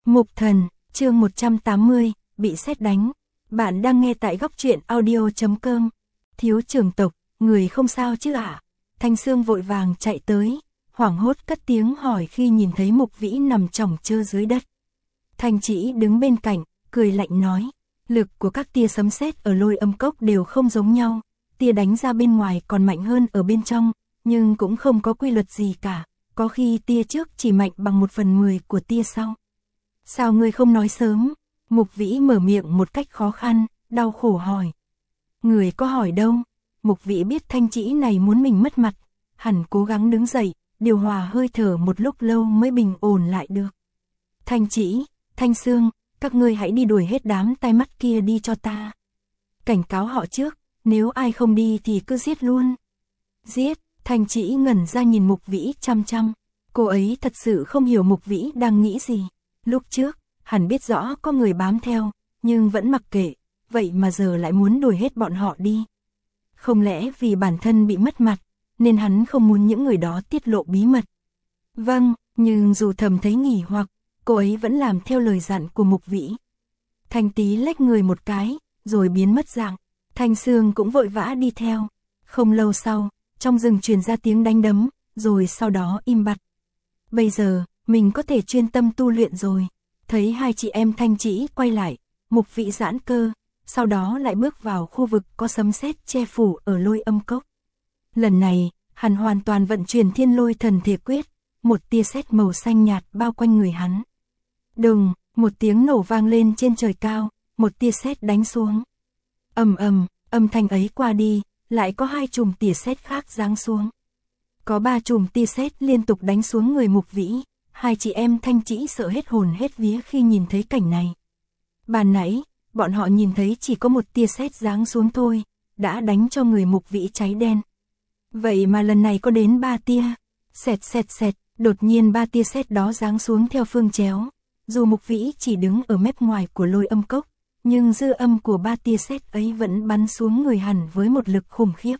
Mục Thần, chương 180, bị sét đánh. Bạn đang nghe tại góc truyện audio.com. Thiếu trưởng tộc, người không sao chứ ạ? Thanh Sương vội vàng chạy tới, hoảng hốt cất tiếng hỏi khi nhìn thấy Mục Vĩ nằm chỏng chơ dưới đất. Thanh Chỉ đứng bên cạnh, cười lạnh nói, lực của các tia sấm sét ở Lôi Âm Cốc đều không giống nhau, tia đánh ra bên ngoài còn mạnh hơn ở bên trong, nhưng cũng không có quy luật gì cả, có khi tia trước chỉ mạnh bằng 1/10 của tia sau. Sao ngươi không nói sớm? Mục Vĩ mở miệng một cách khó khăn, đau khổ hỏi. Người có hỏi đâu? Mục Vĩ biết Thanh Chỉ này muốn mình mất mặt, hẳn cố gắng đứng dậy, điều hòa hơi thở một lúc lâu mới bình ổn lại được. Thanh Chỉ, Thanh Sương, các ngươi hãy đi đuổi hết đám tai mắt kia đi cho ta. Cảnh cáo họ trước, nếu ai không đi thì cứ giết luôn. Giết, Thanh Chỉ ngẩn ra nhìn Mục Vĩ chăm chăm. Cô ấy thật sự không hiểu Mục Vĩ đang nghĩ gì. Lúc trước, hẳn biết rõ có người bám theo, nhưng vẫn mặc kệ, vậy mà giờ lại muốn đuổi hết bọn họ đi. Không lẽ vì bản thân bị mất mặt, nên hắn không muốn những người đó tiết lộ bí mật. Vâng, nhưng dù thầm thấy nghỉ hoặc, cô ấy vẫn làm theo lời dặn của Mục Vĩ. Thanh Tí lách người một cái, rồi biến mất dạng. Thanh Sương cũng vội vã đi theo. Không lâu sau, trong rừng truyền ra tiếng đánh đấm, rồi sau đó im bặt. Bây giờ, mình có thể chuyên tâm tu luyện rồi. Thấy hai chị em Thanh Chỉ quay lại, Mục Vĩ giãn cơ, sau đó lại bước vào khu vực có sấm sét che phủ ở Lôi Âm Cốc. Lần này, hắn hoàn toàn vận chuyển Thiên Lôi Thần Thể Quyết, một tia sét màu xanh nhạt bao quanh người hắn. Đùng, một tiếng nổ vang lên trên trời cao, một tia sét đánh xuống. Ầm ầm, âm thanh ấy qua đi, lại có hai chùm tia sét khác giáng xuống. Có 3 chùm tia sét liên tục đánh xuống người Mục Vĩ. Hai chị em Thanh Chỉ sợ hết hồn hết vía khi nhìn thấy cảnh này. Ban nãy, bọn họ nhìn thấy chỉ có một tia sét giáng xuống thôi, đã đánh cho người Mục Vĩ cháy đen. Vậy mà lần này có đến 3 tia. Xẹt xẹt xẹt, đột nhiên 3 tia sét đó giáng xuống theo phương chéo. Dù Mục Vĩ chỉ đứng ở mép ngoài của Lôi Âm Cốc, nhưng dư âm của 3 tia sét ấy vẫn bắn xuống người hẳn với một lực khủng khiếp.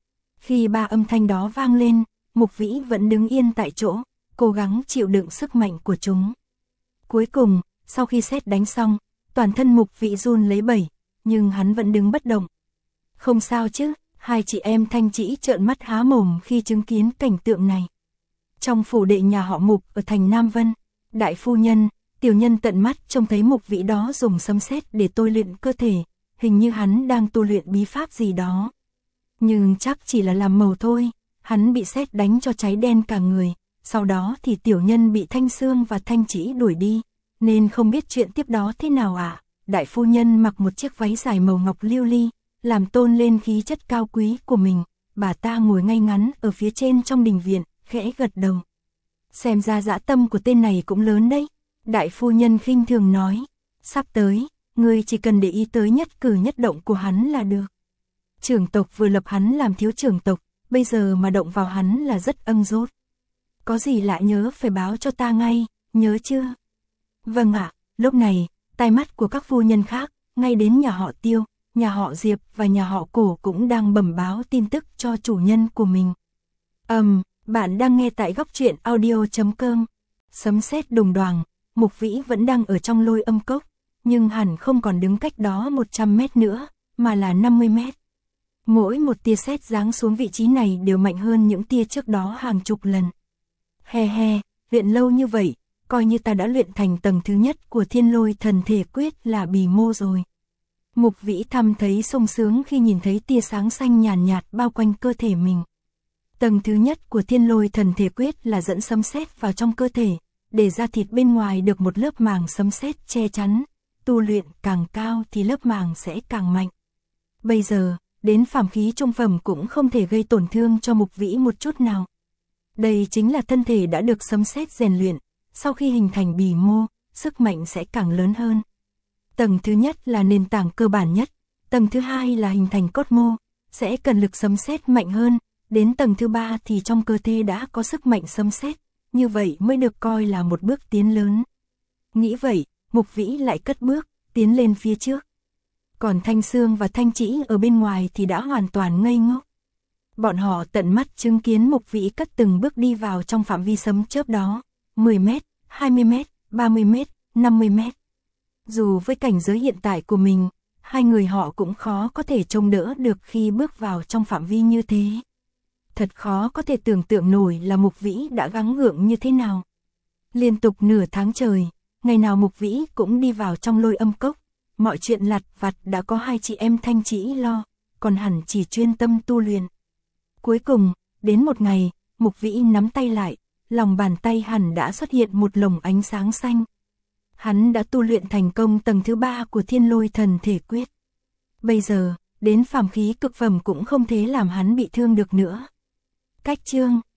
Khi 3 âm thanh đó vang lên, Mục Vĩ vẫn đứng yên tại chỗ, cố gắng chịu đựng sức mạnh của chúng. Cuối cùng, sau khi sét đánh xong, toàn thân Mục Vĩ run lấy bẩy, nhưng hắn vẫn đứng bất động. Không sao chứ? Hai chị em Thanh Chỉ trợn mắt há mồm khi chứng kiến cảnh tượng này. Trong phủ đệ nhà họ Mục ở thành Nam Vân, đại phu nhân, tiểu nhân tận mắt trông thấy Mục Vĩ đó dùng sấm sét để tôi luyện cơ thể, hình như hắn đang tu luyện bí pháp gì đó. Nhưng chắc chỉ là làm màu thôi, hắn bị sét đánh cho cháy đen cả người. Sau đó thì tiểu nhân bị Thanh Sương và Thanh Chỉ đuổi đi, nên không biết chuyện tiếp đó thế nào ạ. Đại phu nhân mặc một chiếc váy dài màu ngọc lưu ly, làm tôn lên khí chất cao quý của mình. Bà ta ngồi ngay ngắn ở phía trên trong đình viện, khẽ gật đầu. Xem ra dã tâm của tên này cũng lớn đấy. Đại phu nhân khinh thường nói, sắp tới, ngươi chỉ cần để ý tới nhất cử nhất động của hắn là được. Trưởng tộc vừa lập hắn làm thiếu trưởng tộc, bây giờ mà động vào hắn là rất âng dốt. Có gì lạ nhớ phải báo cho ta ngay, nhớ chưa? Vâng ạ, lúc này, tai mắt của các phu nhân khác, ngay đến nhà họ Tiêu, nhà họ Diệp và nhà họ Cổ cũng đang bẩm báo tin tức cho chủ nhân của mình. Bạn đang nghe tại góc truyện audio.com. Sấm sét đùng đoàng, Mục Vĩ vẫn đang ở trong Lôi Âm Cốc, nhưng hẳn không còn đứng cách đó 100 mét nữa, mà là 50 mét. Mỗi một tia sét giáng xuống vị trí này đều mạnh hơn những tia trước đó hàng chục lần. He he, luyện lâu như vậy, coi như ta đã luyện thành tầng thứ nhất của Thiên Lôi Thần Thể Quyết là bì mô rồi. Mục Vĩ thầm thấy sung sướng khi nhìn thấy tia sáng xanh nhàn nhạt bao quanh cơ thể mình. Tầng thứ nhất của Thiên Lôi Thần Thể Quyết là dẫn sấm sét vào trong cơ thể, để da thịt bên ngoài được một lớp màng sấm sét che chắn, tu luyện càng cao thì lớp màng sẽ càng mạnh. Bây giờ, đến phàm khí trung phẩm cũng không thể gây tổn thương cho Mục Vĩ một chút nào. Đây chính là thân thể đã được sấm sét rèn luyện, sau khi hình thành bì mô, sức mạnh sẽ càng lớn hơn. Tầng thứ nhất là nền tảng cơ bản nhất, tầng thứ hai là hình thành cốt mô, sẽ cần lực sấm sét mạnh hơn, đến tầng thứ ba thì trong cơ thể đã có sức mạnh sấm sét, như vậy mới được coi là một bước tiến lớn. Nghĩ vậy, Mục Vĩ lại cất bước, tiến lên phía trước. Còn Thanh Sương và Thanh Chỉ ở bên ngoài thì đã hoàn toàn ngây ngốc. Bọn họ tận mắt chứng kiến Mục Vĩ cất từng bước đi vào trong phạm vi sấm chớp đó, 10 mét, 20 mét, 30 mét, 50 mét. Dù với cảnh giới hiện tại của mình, hai người họ cũng khó có thể trông đỡ được khi bước vào trong phạm vi như thế. Thật khó có thể tưởng tượng nổi là Mục Vĩ đã gắng gượng như thế nào. Liên tục nửa tháng trời, ngày nào Mục Vĩ cũng đi vào trong Lôi Âm Cốc, mọi chuyện lặt vặt đã có hai chị em Thanh Trĩ lo, còn hẳn chỉ chuyên tâm tu luyện. Cuối cùng, đến một ngày, Mục Vĩ nắm tay lại, lòng bàn tay hẳn đã xuất hiện một lồng ánh sáng xanh. Hắn đã tu luyện thành công tầng thứ 3 của Thiên Lôi Thần Thể Quyết. Bây giờ, đến phàm khí cực phẩm cũng không thể làm hắn bị thương được nữa. Cách chương